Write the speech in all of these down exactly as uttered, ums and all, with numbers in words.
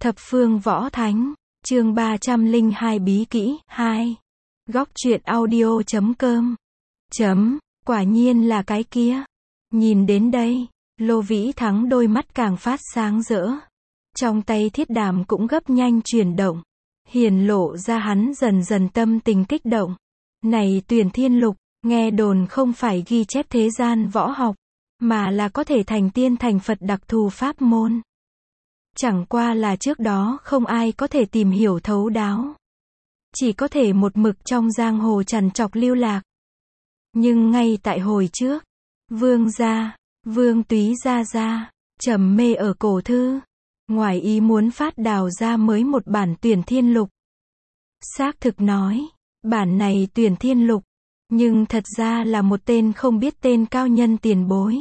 Thập phương võ thánh, chương ba trăm lẻ hai bí kỹ, hai. Góc truyện audio chấm com. Chấm, quả nhiên là cái kia. Nhìn đến đây, Lô Vĩ Thắng đôi mắt càng phát sáng rỡ. Trong tay thiết đàm cũng gấp nhanh chuyển động. Hiển lộ ra hắn dần dần tâm tình kích động. Này Tuyển Thiên Lục, nghe đồn không phải ghi chép thế gian võ học, mà là có thể thành tiên thành Phật đặc thù pháp môn. Chẳng qua là trước đó không ai có thể tìm hiểu thấu đáo. Chỉ có thể một mực trong giang hồ trằn trọc lưu lạc. Nhưng ngay tại hồi trước, Vương gia, Vương Túy gia gia, trầm mê ở cổ thư. Ngoài ý muốn phát đào ra mới một bản Tuyển Thiên Lục. Xác thực nói, bản này Tuyển Thiên Lục, nhưng thật ra là một tên không biết tên cao nhân tiền bối.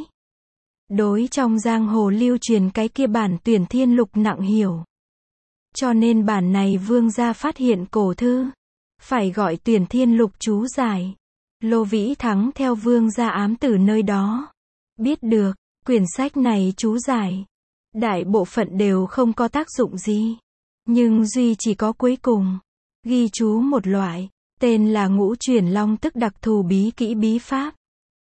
Đối trong giang hồ lưu truyền cái kia bản Tuyển Thiên Lục nặng hiểu. Cho nên bản này vương gia phát hiện cổ thư, phải gọi Tuyển Thiên Lục chú giải. Lô Vĩ Thắng theo vương gia ám tử nơi đó, biết được, quyển sách này chú giải, đại bộ phận đều không có tác dụng gì. Nhưng duy chỉ có cuối cùng, ghi chú một loại, tên là Ngũ Chuyển Long tức đặc thù bí kỹ bí pháp.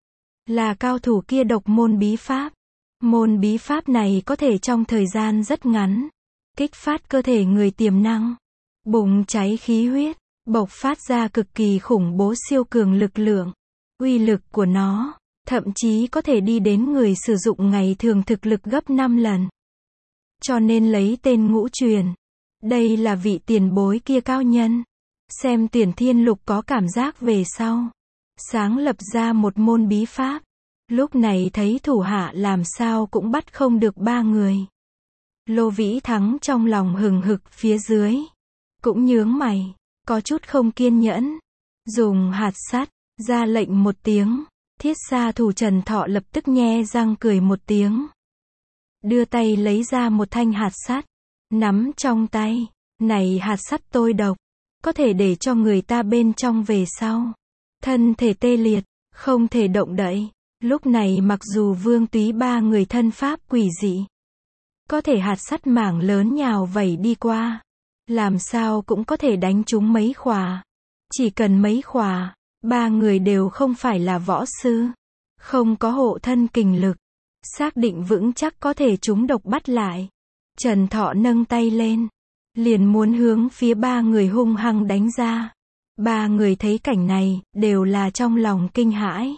Là cao thủ kia độc môn bí pháp. Môn bí pháp này có thể trong thời gian rất ngắn, kích phát cơ thể người tiềm năng, bùng cháy khí huyết, bộc phát ra cực kỳ khủng bố siêu cường lực lượng. Uy lực của nó, thậm chí có thể đi đến người sử dụng ngày thường thực lực gấp năm lần. Cho nên lấy tên Ngũ Truyền. Đây là vị tiền bối kia cao nhân. Xem Tuyển Thiên Lục có cảm giác về sau. Sáng lập ra một môn bí pháp. Lúc này thấy thủ hạ làm sao cũng bắt không được ba người. Lô Vĩ Thắng trong lòng hừng hực phía dưới. Cũng nhướng mày, có chút không kiên nhẫn. Dùng hạt sắt, ra lệnh một tiếng. Thiết xa thủ Trần Thọ lập tức nhe răng cười một tiếng. Đưa tay lấy ra một thanh hạt sắt. Nắm trong tay. Này hạt sắt tôi độc. Có thể để cho người ta bên trong về sau. Thân thể tê liệt, không thể động đậy. Lúc này mặc dù Vương Túy ba người thân pháp quỷ dị, có thể hạt sắt mảng lớn nhào vẩy đi qua, làm sao cũng có thể đánh trúng mấy khỏa. Chỉ cần mấy khỏa, ba người đều không phải là võ sư, không có hộ thân kình lực, xác định vững chắc có thể trúng độc bắt lại. Trần Thọ nâng tay lên, liền muốn hướng phía ba người hung hăng đánh ra. Ba người thấy cảnh này, đều là trong lòng kinh hãi.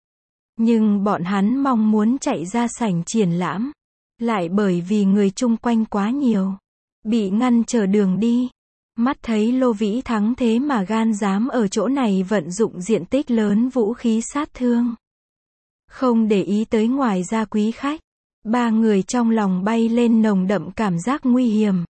Nhưng bọn hắn mong muốn chạy ra sảnh triển lãm, lại bởi vì người chung quanh quá nhiều, bị ngăn trở đường đi. Mắt thấy Lô Vĩ Thắng thế mà gan dám ở chỗ này vận dụng diện tích lớn vũ khí sát thương. Không để ý tới ngoài ra quý khách, ba người trong lòng bay lên nồng đậm cảm giác nguy hiểm.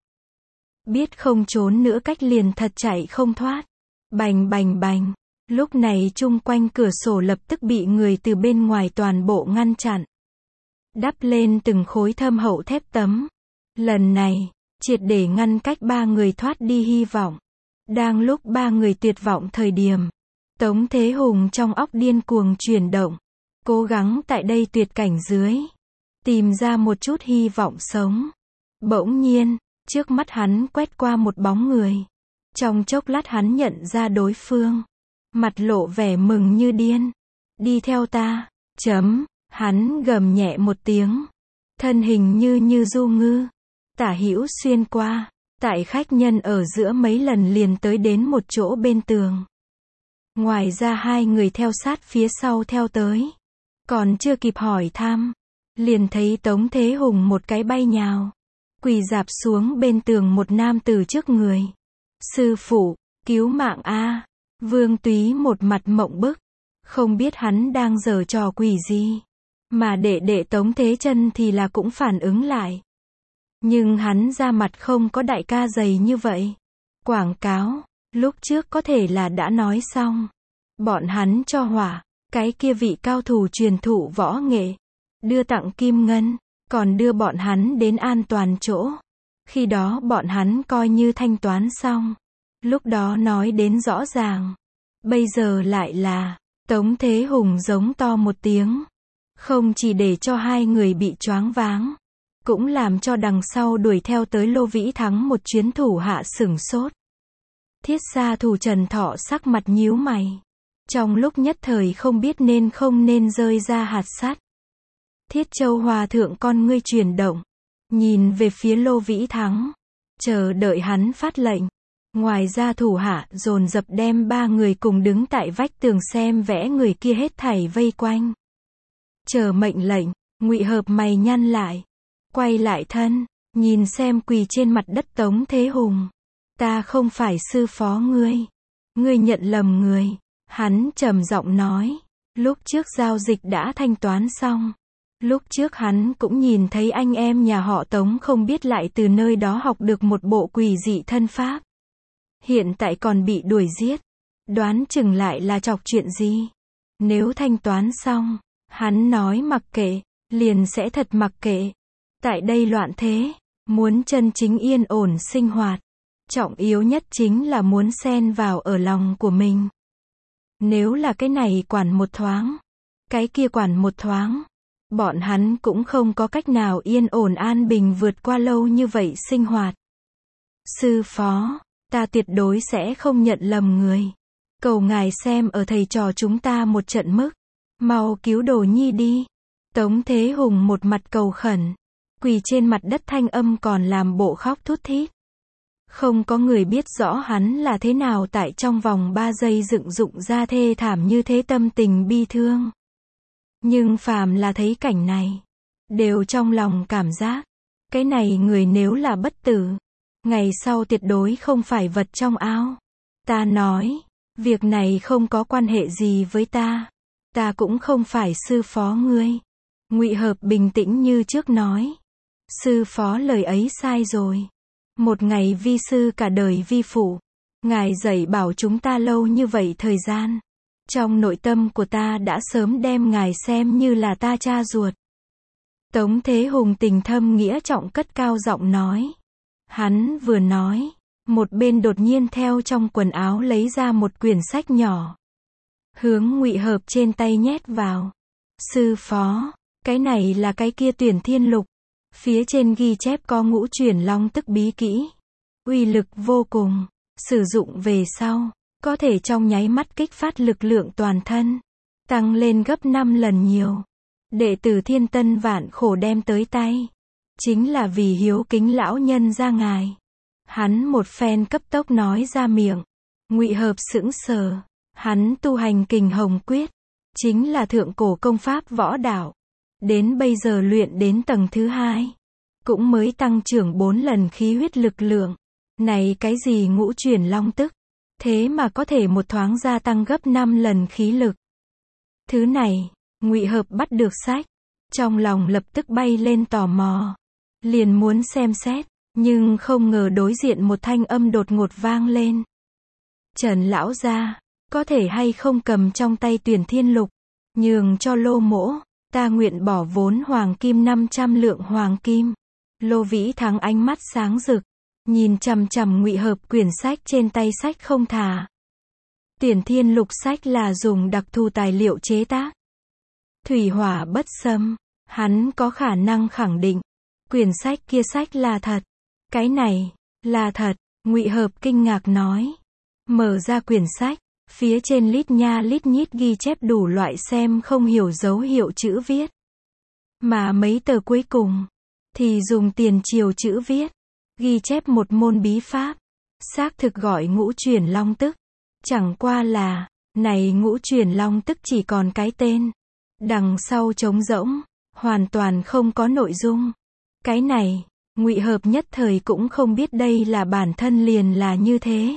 Biết không trốn nữa cách liền thật chạy không thoát. Bành bành bành. Lúc này chung quanh cửa sổ lập tức bị người từ bên ngoài toàn bộ ngăn chặn. Đắp lên từng khối thâm hậu thép tấm. Lần này, triệt để ngăn cách ba người thoát đi hy vọng. Đang lúc ba người tuyệt vọng thời điểm, Tống Thế Hùng trong óc điên cuồng chuyển động. Cố gắng tại đây tuyệt cảnh dưới, tìm ra một chút hy vọng sống. Bỗng nhiên, trước mắt hắn quét qua một bóng người. Trong chốc lát hắn nhận ra đối phương. Mặt lộ vẻ mừng như điên. Đi theo ta. Chấm. Hắn gầm nhẹ một tiếng. Thân hình như như du ngư. Tả hữu xuyên qua. Tại khách nhân ở giữa mấy lần liền tới đến một chỗ bên tường. Ngoài ra hai người theo sát phía sau theo tới. Còn chưa kịp hỏi thăm, liền thấy Tống Thế Hùng một cái bay nhào. Quỳ rạp xuống bên tường một nam tử trước người. Sư phụ, cứu mạng a. Vương Túy một mặt mộng bức, không biết hắn đang giở trò quỷ gì, mà đệ đệ Tống Thế Chân thì là cũng phản ứng lại. Nhưng hắn ra mặt không có đại ca dày như vậy. Quảng cáo, lúc trước có thể là đã nói xong. Bọn hắn cho hỏa, cái kia vị cao thủ truyền thụ võ nghệ, đưa tặng kim ngân, còn đưa bọn hắn đến an toàn chỗ. Khi đó bọn hắn coi như thanh toán xong. Lúc đó nói đến rõ ràng. Bây giờ lại là, Tống Thế Hùng giống to một tiếng. Không chỉ để cho hai người bị choáng váng, cũng làm cho đằng sau đuổi theo tới Lô Vĩ Thắng một chuyến thủ hạ sửng sốt. Thiết gia thủ Trần Thọ sắc mặt nhíu mày. Trong lúc nhất thời không biết nên không nên rơi ra hạt sắt. Thiết Châu Hòa thượng con ngươi chuyển động, nhìn về phía Lô Vĩ Thắng, chờ đợi hắn phát lệnh. Ngoài ra thủ hạ dồn dập đem ba người cùng đứng tại vách tường xem vẽ người kia hết thảy vây quanh. Chờ mệnh lệnh, Ngụy Hợp mày nhăn lại, quay lại thân, nhìn xem quỳ trên mặt đất Tống Thế Hùng. Ta không phải sư phó ngươi. Ngươi nhận lầm người. Hắn trầm giọng nói. Lúc trước giao dịch đã thanh toán xong. Lúc trước hắn cũng nhìn thấy anh em nhà họ Tống không biết lại từ nơi đó học được một bộ quỷ dị thân pháp. Hiện tại còn bị đuổi giết. Đoán chừng lại là chọc chuyện gì. Nếu thanh toán xong, hắn nói mặc kệ, liền sẽ thật mặc kệ. Tại đây loạn thế, muốn chân chính yên ổn sinh hoạt, trọng yếu nhất chính là muốn xen vào ở lòng của mình. Nếu là cái này quản một thoáng, cái kia quản một thoáng, bọn hắn cũng không có cách nào yên ổn an bình vượt qua lâu như vậy sinh hoạt. Sư phó, ta tuyệt đối sẽ không nhận lầm người. Cầu ngài xem ở thầy trò chúng ta một trận mức. Mau cứu Đồ Nhi đi. Tống Thế Hùng một mặt cầu khẩn, quỳ trên mặt đất thanh âm còn làm bộ khóc thút thít. Không có người biết rõ hắn là thế nào tại trong vòng ba giây dựng dụng ra thê thảm như thế tâm tình bi thương. Nhưng phàm là thấy cảnh này, đều trong lòng cảm giác, cái này người nếu là bất tử, ngày sau tuyệt đối không phải vật trong ao. Ta nói, việc này không có quan hệ gì với ta. Ta cũng không phải sư phó ngươi. Ngụy Hợp bình tĩnh như trước nói. Sư phó lời ấy sai rồi. Một ngày vi sư cả đời vi phụ. Ngài dạy bảo chúng ta lâu như vậy thời gian. Trong nội tâm của ta đã sớm đem ngài xem như là ta cha ruột. Tống Thế Hùng tình thâm nghĩa trọng cất cao giọng nói. Hắn vừa nói, một bên đột nhiên theo trong quần áo lấy ra một quyển sách nhỏ. Hướng Ngụy Hợp trên tay nhét vào. Sư phó, cái này là cái kia Tuyển Thiên Lục. Phía trên ghi chép có ngũ chuyển long tức bí kỹ. Uy lực vô cùng. Sử dụng về sau, có thể trong nháy mắt kích phát lực lượng toàn thân. Tăng lên gấp năm lần nhiều. Đệ tử Thiên Tân vạn khổ đem tới tay. Chính là vì hiếu kính lão nhân ra ngài. Hắn một phen cấp tốc nói ra miệng. Ngụy Hợp sững sờ. Hắn tu hành Kình Hồng Quyết. Chính là thượng cổ công pháp võ đạo. Đến bây giờ luyện đến tầng thứ hai. Cũng mới tăng trưởng bốn lần khí huyết lực lượng. Này cái gì ngũ chuyển long tức. Thế mà có thể một thoáng gia tăng gấp năm lần khí lực. Thứ này, Ngụy Hợp bắt được sách. Trong lòng lập tức bay lên tò mò. Liền muốn xem xét. Nhưng không ngờ đối diện một thanh âm đột ngột vang lên. Trần lão gia, có thể hay không cầm trong tay Tuyển Thiên Lục. Nhường cho Lô mỗ. Ta nguyện bỏ vốn hoàng kim năm trăm lượng hoàng kim. Lô Vĩ Thắng ánh mắt sáng rực. Nhìn chằm chằm Ngụy Hợp quyển sách trên tay sách không thả. Tuyển Thiên Lục sách là dùng đặc thù tài liệu chế tác. Thủy hỏa bất xâm. Hắn có khả năng khẳng định. Quyển sách kia sách là thật. Cái này, là thật. Ngụy Hợp kinh ngạc nói. Mở ra quyển sách. Phía trên lít nha lít nhít ghi chép đủ loại xem không hiểu dấu hiệu chữ viết. Mà mấy tờ cuối cùng, thì dùng tiền triều chữ viết. Ghi chép một môn bí pháp. Xác thực gọi ngũ chuyển long tức. Chẳng qua là, này ngũ chuyển long tức chỉ còn cái tên. Đằng sau trống rỗng, hoàn toàn không có nội dung. Cái này, Ngụy Hợp nhất thời cũng không biết đây là bản thân liền là như thế.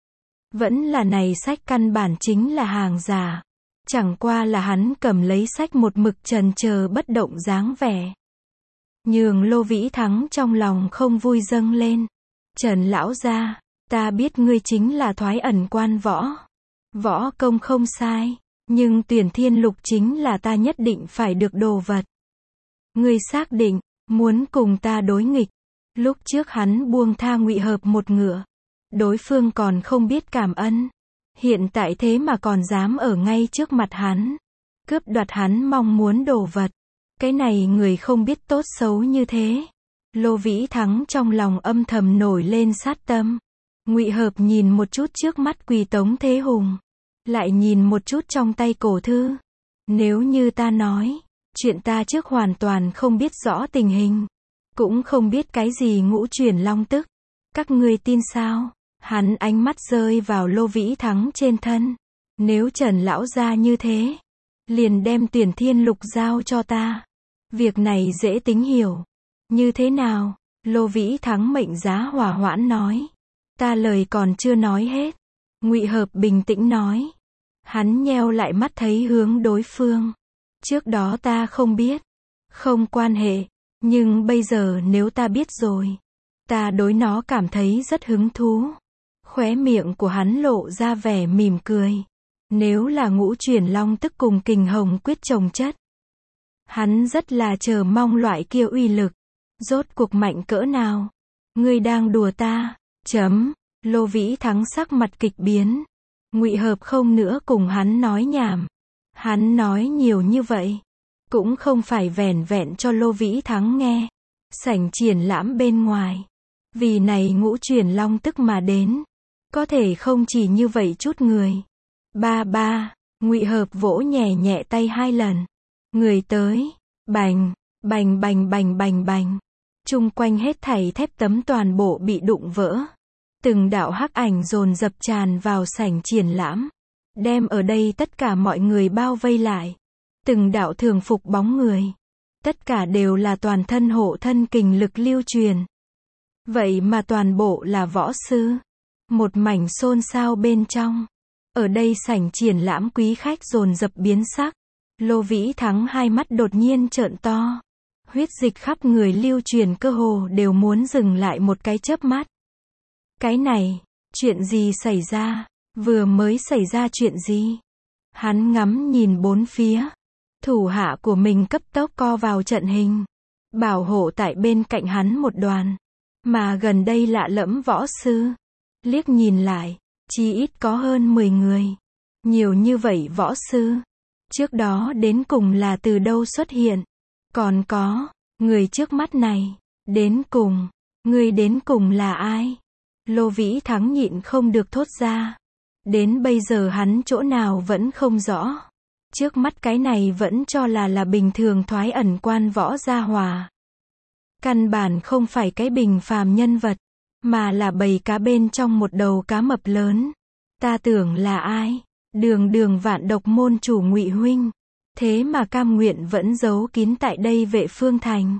Vẫn là này sách căn bản chính là hàng giả. Chẳng qua là hắn cầm lấy sách một mực trần chờ bất động dáng vẻ. Nhường Lô Vĩ Thắng trong lòng không vui dâng lên. Trần lão gia, ta biết ngươi chính là thoái ẩn quan võ. Võ công không sai. Nhưng Tuyển Thiên Lục chính là ta nhất định phải được đồ vật. Ngươi xác định, muốn cùng ta đối nghịch. Lúc trước hắn buông tha Ngụy Hợp một ngựa. Đối phương còn không biết cảm ơn. Hiện tại thế mà còn dám ở ngay trước mặt hắn. Cướp đoạt hắn mong muốn đồ vật. Cái này người không biết tốt xấu như thế. Lô Vĩ Thắng trong lòng âm thầm nổi lên sát tâm. Ngụy Hợp nhìn một chút trước mắt quỳ Tống Thế Hùng, lại nhìn một chút trong tay cổ thư. Nếu như ta nói, chuyện ta trước hoàn toàn không biết rõ tình hình, cũng không biết cái gì ngũ chuyển long tức, các ngươi tin sao? Hắn ánh mắt rơi vào Lô Vĩ Thắng trên thân. Nếu Trần lão gia như thế, liền đem Tuyển Thiên Lục giao cho ta. Việc này dễ tính hiểu. Như thế nào? Lô Vĩ Thắng mệnh giá hỏa hoãn nói. Ta lời còn chưa nói hết. Ngụy Hợp bình tĩnh nói. Hắn nheo lại mắt thấy hướng đối phương. Trước đó ta không biết. Không quan hệ. Nhưng bây giờ nếu ta biết rồi, ta đối nó cảm thấy rất hứng thú. Khóe miệng của hắn lộ ra vẻ mỉm cười. Nếu là ngũ chuyển long tức cùng kình hồng quyết chồng chất, hắn rất là chờ mong loại kia uy lực. Rốt cuộc mạnh cỡ nào? Ngươi đang đùa ta? Chấm. Lô Vĩ Thắng sắc mặt kịch biến. Ngụy Hợp không nữa cùng hắn nói nhảm. Hắn nói nhiều như vậy, cũng không phải vẻn vẹn cho Lô Vĩ Thắng nghe. Sảnh triển lãm bên ngoài, vì này ngũ chuyển long tức mà đến, có thể không chỉ như vậy chút người. Ba ba, Ngụy Hợp vỗ nhẹ nhẹ tay hai lần. Người tới, bành, bành bành bành bành bành. Chung quanh hết thảy thép tấm toàn bộ bị đụng vỡ. Từng đạo hắc ảnh dồn dập tràn vào sảnh triển lãm, đem ở đây tất cả mọi người bao vây lại. Từng đạo thường phục bóng người, tất cả đều là toàn thân hộ thân kình lực lưu truyền. Vậy mà toàn bộ là võ sư. Một mảnh xôn xao bên trong. Ở đây sảnh triển lãm quý khách dồn dập biến sắc. Lô Vĩ Thắng hai mắt đột nhiên trợn to. Huyết dịch khắp người lưu truyền cơ hồ đều muốn dừng lại một cái chớp mắt. Cái này, chuyện gì xảy ra? Vừa mới xảy ra chuyện gì? Hắn ngắm nhìn bốn phía. Thủ hạ của mình cấp tốc co vào trận hình, bảo hộ tại bên cạnh hắn một đoàn. Mà gần đây lạ lẫm võ sư. Liếc nhìn lại, chỉ ít có hơn mười người. Nhiều như vậy võ sư. Trước đó đến cùng là từ đâu xuất hiện? Còn có, người trước mắt này, đến cùng, người đến cùng là ai? Lô Vĩ Thắng nhịn không được thốt ra. Đến bây giờ hắn chỗ nào vẫn không rõ. Trước mắt cái này vẫn cho là là bình thường thoái ẩn quan võ gia hòa. Căn bản không phải cái bình phàm nhân vật, mà là bầy cá bên trong một đầu cá mập lớn. Ta tưởng là ai? Đường đường Vạn Độc môn chủ Ngụy huynh. Thế mà cam nguyện vẫn giấu kín tại đây Vệ Phương thành.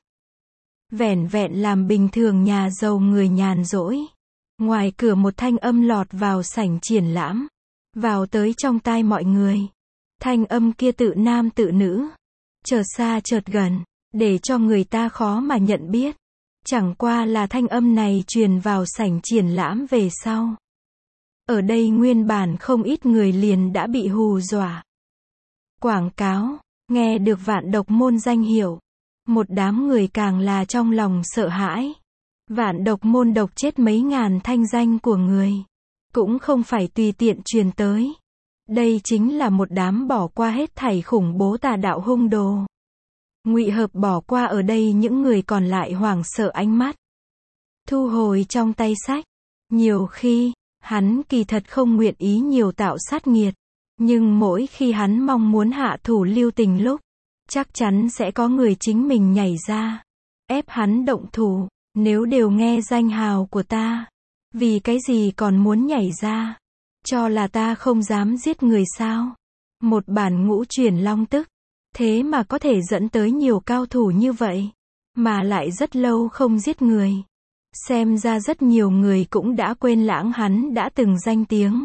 Vẻn vẹn làm bình thường nhà giàu người nhàn rỗi. Ngoài cửa một thanh âm lọt vào sảnh triển lãm, vào tới trong tai mọi người. Thanh âm kia tự nam tự nữ, chợt xa chợt gần, để cho người ta khó mà nhận biết. Chẳng qua là thanh âm này truyền vào sảnh triển lãm về sau. Ở đây nguyên bản không ít người liền đã bị hù dọa. Quảng cáo, nghe được Vạn Độc môn danh hiệu, một đám người càng là trong lòng sợ hãi. Vạn Độc môn độc chết mấy ngàn thanh danh của người, cũng không phải tùy tiện truyền tới. Đây chính là một đám bỏ qua hết thảy khủng bố tà đạo hung đồ. Ngụy Hợp bỏ qua ở đây những người còn lại hoảng sợ ánh mắt. Thu hồi trong tay sách. Nhiều khi, hắn kỳ thật không nguyện ý nhiều tạo sát nghiệt. Nhưng mỗi khi hắn mong muốn hạ thủ lưu tình lúc, chắc chắn sẽ có người chính mình nhảy ra, ép hắn động thủ. Nếu đều nghe danh hào của ta, vì cái gì còn muốn nhảy ra? Cho là ta không dám giết người sao? Một bản ngũ chuyển long tức, thế mà có thể dẫn tới nhiều cao thủ như vậy, mà lại rất lâu không giết người. Xem ra rất nhiều người cũng đã quên lãng hắn đã từng danh tiếng.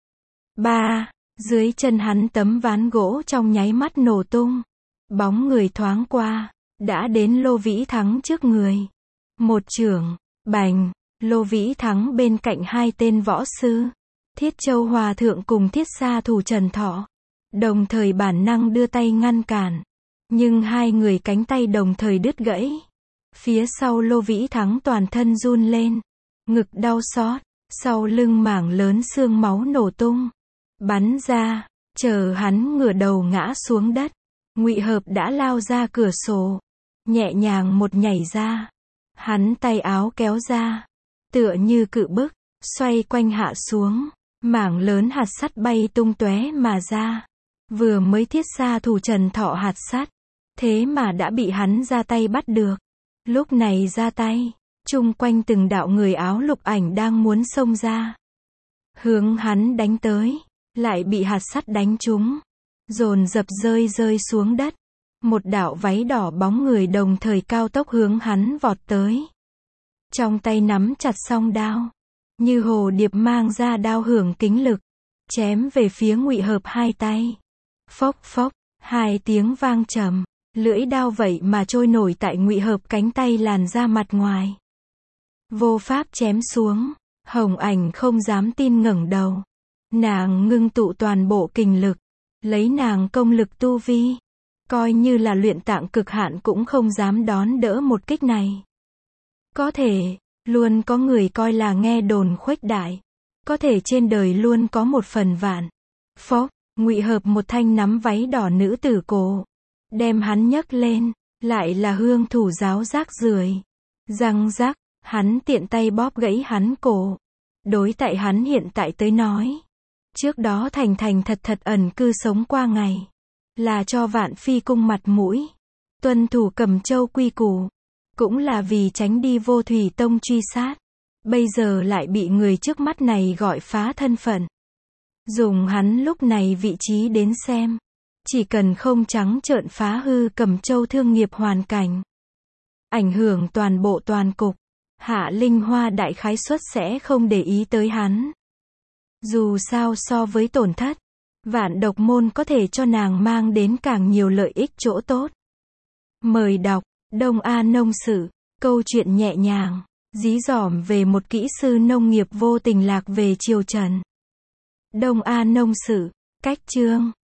Ba, dưới chân hắn tấm ván gỗ trong nháy mắt nổ tung. Bóng người thoáng qua, đã đến Lô Vĩ Thắng trước người. Một chưởng, bành, Lô Vĩ Thắng bên cạnh hai tên võ sư, Thiết Châu Hòa Thượng cùng Thiết Sa Thủ Trần Thọ, đồng thời bản năng đưa tay ngăn cản, nhưng hai người cánh tay đồng thời đứt gãy. Phía sau Lô Vĩ Thắng toàn thân run lên, ngực đau xót, sau lưng mảng lớn xương máu nổ tung, bắn ra, chờ hắn ngửa đầu ngã xuống đất. Ngụy Hợp đã lao ra cửa sổ, nhẹ nhàng một nhảy ra. Hắn tay áo kéo ra, tựa như cự bức, xoay quanh hạ xuống, mảng lớn hạt sắt bay tung tóe mà ra. Vừa mới thiết xa thủ Trần Thọ hạt sắt, thế mà đã bị hắn ra tay bắt được. Lúc này ra tay, chung quanh từng đạo người áo lục ảnh đang muốn xông ra, hướng hắn đánh tới, lại bị hạt sắt đánh trúng, dồn dập rơi rơi xuống đất. Một đạo váy đỏ bóng người đồng thời cao tốc hướng hắn vọt tới. Trong tay nắm chặt song đao, như hồ điệp mang ra đao hưởng kính lực, chém về phía Ngụy Hợp hai tay. Phốc phốc, hai tiếng vang trầm, lưỡi đao vậy mà trôi nổi tại Ngụy Hợp cánh tay làn ra mặt ngoài. Vô pháp chém xuống, Hồng Ảnh không dám tin ngẩng đầu. Nàng ngưng tụ toàn bộ kình lực, lấy nàng công lực tu vi, coi như là luyện tạng cực hạn cũng không dám đón đỡ một kích này. Có thể, luôn có người coi là nghe đồn khuếch đại. Có thể trên đời luôn có một phần vạn. Phốc, Ngụy Hợp một thanh nắm váy đỏ nữ tử cổ, đem hắn nhấc lên, lại là Hương thủ giáo rác rưởi. Răng rắc, hắn tiện tay bóp gãy hắn cổ. Đối tại hắn hiện tại tới nói, trước đó thành thành thật thật ẩn cư sống qua ngày, là cho Vạn Phi cung mặt mũi, tuân thủ Cẩm Châu quy củ, cũng là vì tránh đi Vô Thủy Tông truy sát. Bây giờ lại bị người trước mắt này gọi phá thân phận. Dùng hắn lúc này vị trí đến xem, chỉ cần không trắng trợn phá hư Cẩm Châu thương nghiệp hoàn cảnh, ảnh hưởng toàn bộ toàn cục, Hạ Linh Hoa đại khái suất sẽ không để ý tới hắn. Dù sao so với tổn thất, Vạn Độc môn có thể cho nàng mang đến càng nhiều lợi ích chỗ tốt. Mời đọc Đông A Nông Sự, câu chuyện nhẹ nhàng, dí dỏm về một kỹ sư nông nghiệp vô tình lạc về triều Trần. Đông A Nông Sự, cách chương